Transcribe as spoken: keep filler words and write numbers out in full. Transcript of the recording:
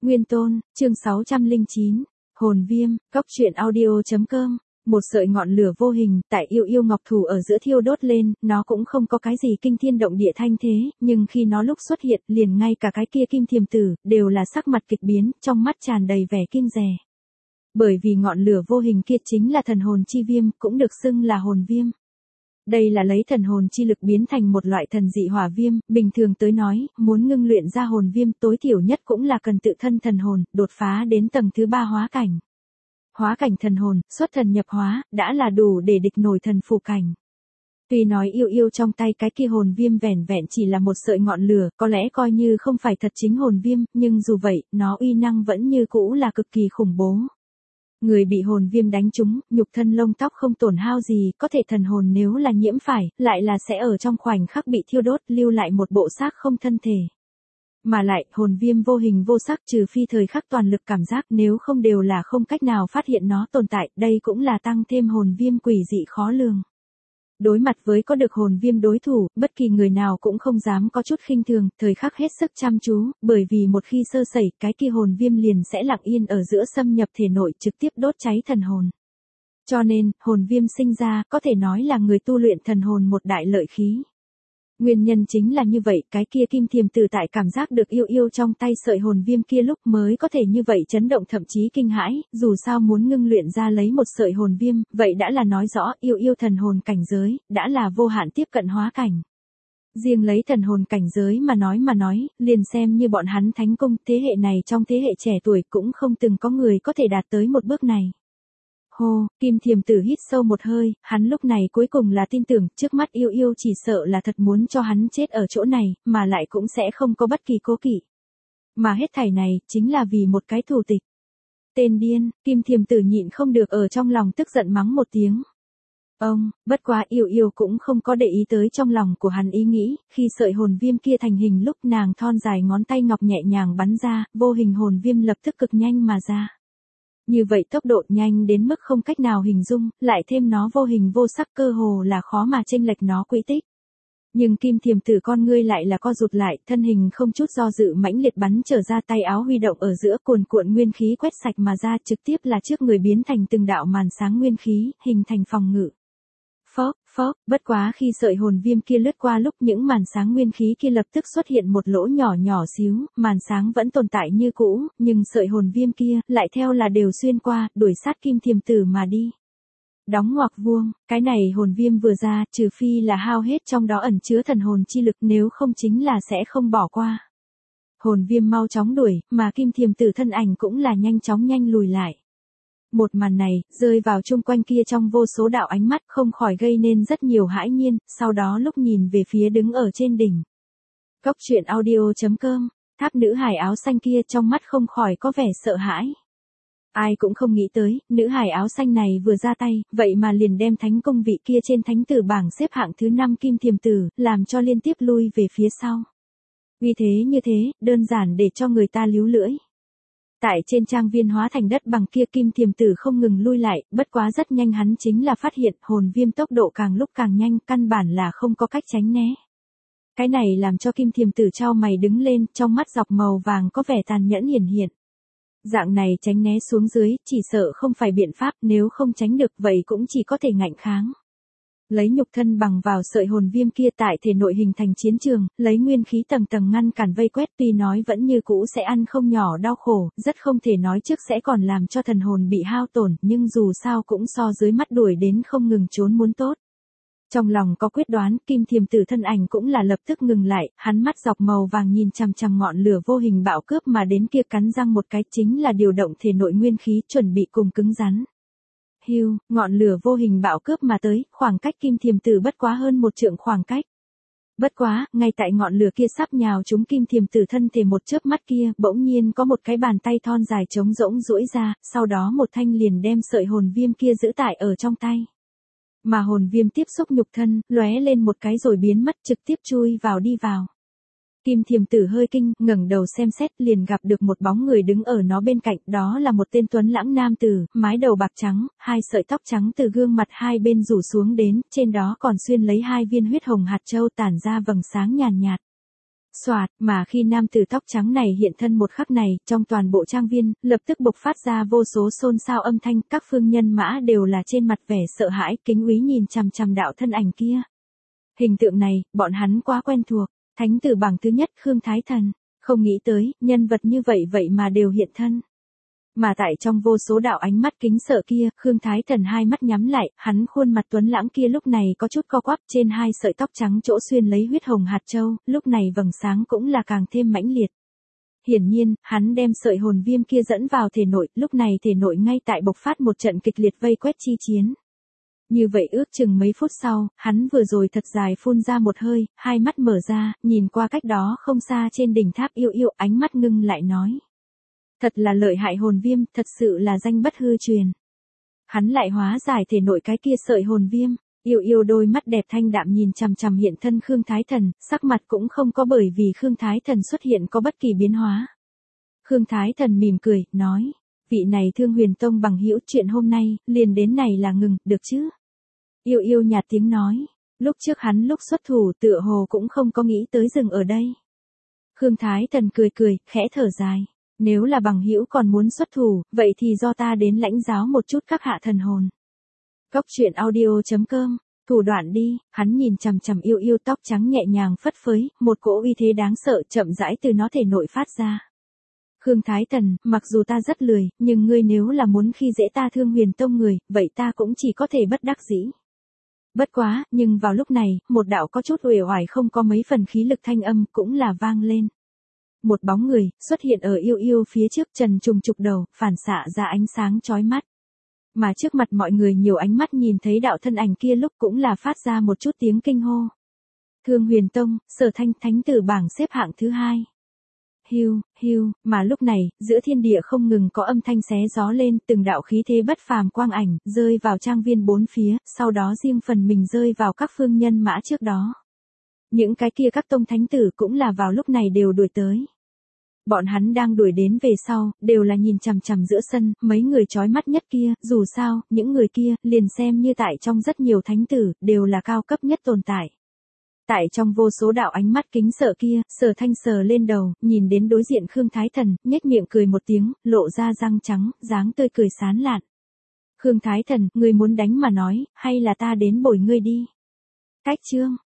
Nguyên Tôn, chương sáu trăm lẻ chín, Hồn Viêm, Cốc truyện audio chấm com. Một sợi ngọn lửa vô hình tại yêu yêu ngọc thủ ở giữa thiêu đốt lên, nó cũng không có cái gì kinh thiên động địa thanh thế, nhưng khi nó lúc xuất hiện, liền ngay cả cái kia kim thiềm tử, đều là sắc mặt kịch biến, trong mắt tràn đầy vẻ kinh dè. Bởi vì ngọn lửa vô hình kia chính là thần hồn chi viêm, cũng được xưng là hồn viêm. Đây là lấy thần hồn chi lực biến thành một loại thần dị hỏa viêm, bình thường tới nói, muốn ngưng luyện ra hồn viêm tối thiểu nhất cũng là cần tự thân thần hồn, đột phá đến tầng thứ ba hóa cảnh. Hóa cảnh thần hồn, xuất thần nhập hóa, đã là đủ để địch nổi thần phù cảnh. Tuy nói yêu yêu trong tay cái kia hồn viêm vẻn vẹn chỉ là một sợi ngọn lửa, có lẽ coi như không phải thật chính hồn viêm, nhưng dù vậy, nó uy năng vẫn như cũ là cực kỳ khủng bố. Người bị hồn viêm đánh trúng, nhục thân lông tóc không tổn hao gì, có thể thần hồn nếu là nhiễm phải, lại là sẽ ở trong khoảnh khắc bị thiêu đốt, lưu lại một bộ xác không thân thể. Mà lại, hồn viêm vô hình vô sắc trừ phi thời khắc toàn lực cảm giác, nếu không đều là không cách nào phát hiện nó tồn tại, đây cũng là tăng thêm hồn viêm quỷ dị khó lường. Đối mặt với có được hồn viêm đối thủ, bất kỳ người nào cũng không dám có chút khinh thường, thời khắc hết sức chăm chú, bởi vì một khi sơ sẩy, cái kia hồn viêm liền sẽ lặng yên ở giữa xâm nhập thể nội trực tiếp đốt cháy thần hồn. Cho nên, hồn viêm sinh ra, có thể nói là người tu luyện thần hồn một đại lợi khí. Nguyên nhân chính là như vậy, cái kia kim thiềm tử tại cảm giác được yêu yêu trong tay sợi hồn viêm kia lúc mới có thể như vậy chấn động thậm chí kinh hãi, dù sao muốn ngưng luyện ra lấy một sợi hồn viêm, vậy đã là nói rõ yêu yêu thần hồn cảnh giới, đã là vô hạn tiếp cận hóa cảnh. Riêng lấy thần hồn cảnh giới mà nói mà nói, liền xem như bọn hắn thánh cung, thế hệ này trong thế hệ trẻ tuổi cũng không từng có người có thể đạt tới một bước này. Hô, kim thiềm tử hít sâu một hơi, hắn lúc này cuối cùng là tin tưởng, trước mắt yêu yêu chỉ sợ là thật muốn cho hắn chết ở chỗ này, mà lại cũng sẽ không có bất kỳ cố kỵ. Mà hết thảy này, chính là vì một cái thù tịch. Tên điên, kim thiềm tử nhịn không được ở trong lòng tức giận mắng một tiếng. Ông, bất quá yêu yêu cũng không có để ý tới trong lòng của hắn ý nghĩ, khi sợi hồn viêm kia thành hình lúc nàng thon dài ngón tay ngọc nhẹ nhàng bắn ra, vô hình hồn viêm lập tức cực nhanh mà ra. Như vậy tốc độ nhanh đến mức không cách nào hình dung, lại thêm nó vô hình vô sắc cơ hồ là khó mà chênh lệch nó quỹ tích. Nhưng kim thiềm tử con ngươi lại là co rụt lại, thân hình không chút do dự mãnh liệt bắn trở ra, tay áo huy động ở giữa cuồn cuộn nguyên khí quét sạch mà ra, trực tiếp là trước người biến thành từng đạo màn sáng nguyên khí, hình thành phòng ngự. Phốc, phốc, bất quá khi sợi hồn viêm kia lướt qua lúc những màn sáng nguyên khí kia lập tức xuất hiện một lỗ nhỏ nhỏ xíu, màn sáng vẫn tồn tại như cũ, nhưng sợi hồn viêm kia lại theo là đều xuyên qua, đuổi sát kim thiềm tử mà đi. Đóng ngoặc vuông, cái này hồn viêm vừa ra, trừ phi là hao hết trong đó ẩn chứa thần hồn chi lực, nếu không chính là sẽ không bỏ qua. Hồn viêm mau chóng đuổi, mà kim thiềm tử thân ảnh cũng là nhanh chóng nhanh lùi lại. Một màn này, rơi vào chung quanh kia trong vô số đạo ánh mắt không khỏi gây nên rất nhiều hãi nhiên, sau đó lúc nhìn về phía đứng ở trên đỉnh. Cốc truyện audio chấm com, tháp nữ hài áo xanh kia trong mắt không khỏi có vẻ sợ hãi. Ai cũng không nghĩ tới, nữ hài áo xanh này vừa ra tay, vậy mà liền đem thánh công vị kia trên thánh tử bảng xếp hạng thứ năm kim thiềm tử, làm cho liên tiếp lui về phía sau. Vì thế như thế, đơn giản để cho người ta líu lưỡi. Tại trên trang viên hóa thành đất bằng kia kim thiềm tử không ngừng lui lại, bất quá rất nhanh hắn chính là phát hiện hồn viêm tốc độ càng lúc càng nhanh, căn bản là không có cách tránh né. Cái này làm cho kim thiềm tử chau mày đứng lên, trong mắt dọc màu vàng có vẻ tàn nhẫn hiển hiện. Dạng này tránh né xuống dưới, chỉ sợ không phải biện pháp, nếu không tránh được vậy cũng chỉ có thể ngạnh kháng. Lấy nhục thân bằng vào sợi hồn viêm kia tại thể nội hình thành chiến trường, lấy nguyên khí tầng tầng ngăn cản vây quét, tuy nói vẫn như cũ sẽ ăn không nhỏ đau khổ, rất không thể nói trước sẽ còn làm cho thần hồn bị hao tổn, nhưng dù sao cũng so dưới mắt đuổi đến không ngừng trốn muốn tốt. Trong lòng có quyết đoán, kim thiềm tử thân ảnh cũng là lập tức ngừng lại, hắn mắt dọc màu vàng nhìn chằm chằm ngọn lửa vô hình bạo cướp mà đến kia, cắn răng một cái chính là điều động thể nội nguyên khí chuẩn bị cùng cứng rắn. Hưu, ngọn lửa vô hình bạo cướp mà tới, khoảng cách kim thiềm tử bất quá hơn một trượng khoảng cách. Bất quá, ngay tại ngọn lửa kia sắp nhào trúng kim thiềm tử thân thể một chớp mắt kia, bỗng nhiên có một cái bàn tay thon dài trống rỗng duỗi ra, sau đó một thanh liền đem sợi hồn viêm kia giữ tại ở trong tay. Mà hồn viêm tiếp xúc nhục thân, lóe lên một cái rồi biến mất, trực tiếp chui vào đi vào. Kim thiềm tử hơi kinh, ngẩng đầu xem xét, liền gặp được một bóng người đứng ở nó bên cạnh, đó là một tên tuấn lãng nam tử, mái đầu bạc trắng, hai sợi tóc trắng từ gương mặt hai bên rủ xuống đến, trên đó còn xuyên lấy hai viên huyết hồng hạt châu tản ra vầng sáng nhàn nhạt. Soạt, mà khi nam tử tóc trắng này hiện thân một khắc này, trong toàn bộ trang viên, lập tức bộc phát ra vô số xôn xao âm thanh, các phương nhân mã đều là trên mặt vẻ sợ hãi, kính úy nhìn chằm chằm đạo thân ảnh kia. Hình tượng này, bọn hắn quá quen thuộc, thánh tử bảng thứ nhất Khương Thái Thần, không nghĩ tới, nhân vật như vậy vậy mà đều hiện thân. Mà tại trong vô số đạo ánh mắt kính sợ kia, Khương Thái Thần hai mắt nhắm lại, hắn khuôn mặt tuấn lãng kia lúc này có chút co quắp, trên hai sợi tóc trắng chỗ xuyên lấy huyết hồng hạt châu, lúc này vầng sáng cũng là càng thêm mãnh liệt. Hiển nhiên, hắn đem sợi hồn viêm kia dẫn vào thể nội, lúc này thể nội ngay tại bộc phát một trận kịch liệt vây quét chi chiến. Như vậy ước chừng mấy phút sau, hắn vừa rồi thật dài phun ra một hơi, hai mắt mở ra, nhìn qua cách đó không xa trên đỉnh tháp yêu yêu, ánh mắt ngưng lại nói. Thật là lợi hại hồn viêm, thật sự là danh bất hư truyền. Hắn lại hóa giải thể nội cái kia sợi hồn viêm, yêu yêu đôi mắt đẹp thanh đạm nhìn chằm chằm hiện thân Khương Thái Thần, sắc mặt cũng không có bởi vì Khương Thái Thần xuất hiện có bất kỳ biến hóa. Khương Thái Thần mỉm cười, nói, vị này Thương Huyền Tông bằng hữu, chuyện hôm nay, liền đến này là ngừng, được chứ? Yêu yêu nhạt tiếng nói, lúc trước hắn lúc xuất thủ tựa hồ cũng không có nghĩ tới dừng ở đây. Khương Thái Thần cười cười, khẽ thở dài. Nếu là bằng hữu còn muốn xuất thủ, vậy thì do ta đến lãnh giáo một chút các hạ thần hồn. Cốc truyện audio chấm com, thủ đoạn đi, hắn nhìn chằm chằm yêu yêu tóc trắng nhẹ nhàng phất phới, một cỗ uy thế đáng sợ chậm rãi từ nó thể nội phát ra. Khương Thái Thần, mặc dù ta rất lười, nhưng ngươi nếu là muốn khi dễ ta Thương Huyền Tông người, vậy ta cũng chỉ có thể bất đắc dĩ. Bất quá, nhưng vào lúc này, một đạo có chút uể oải không có mấy phần khí lực thanh âm cũng là vang lên. Một bóng người, xuất hiện ở yêu yêu phía trước trần trùng trục đầu, phản xạ ra ánh sáng chói mắt. Mà trước mặt mọi người nhiều ánh mắt nhìn thấy đạo thân ảnh kia lúc cũng là phát ra một chút tiếng kinh hô. Thương Huyền Tông, Sở Thanh thánh tử bảng xếp hạng thứ hai. Hiu, hiu, mà lúc này, giữa thiên địa không ngừng có âm thanh xé gió lên, từng đạo khí thế bất phàm quang ảnh, rơi vào trang viên bốn phía, sau đó riêng phần mình rơi vào các phương nhân mã trước đó. Những cái kia các tông thánh tử cũng là vào lúc này đều đuổi tới. Bọn hắn đang đuổi đến về sau, đều là nhìn chằm chằm giữa sân, mấy người chói mắt nhất kia, dù sao, những người kia, liền xem như tại trong rất nhiều thánh tử, đều là cao cấp nhất tồn tại. Tại trong vô số đạo ánh mắt kính sợ kia, Sở Thanh sờ lên đầu, nhìn đến đối diện Khương Thái Thần, nhếch miệng cười một tiếng, lộ ra răng trắng, dáng tươi cười sán lạn. Khương Thái Thần, ngươi muốn đánh mà nói, hay là ta đến bồi ngươi đi? Cách chương.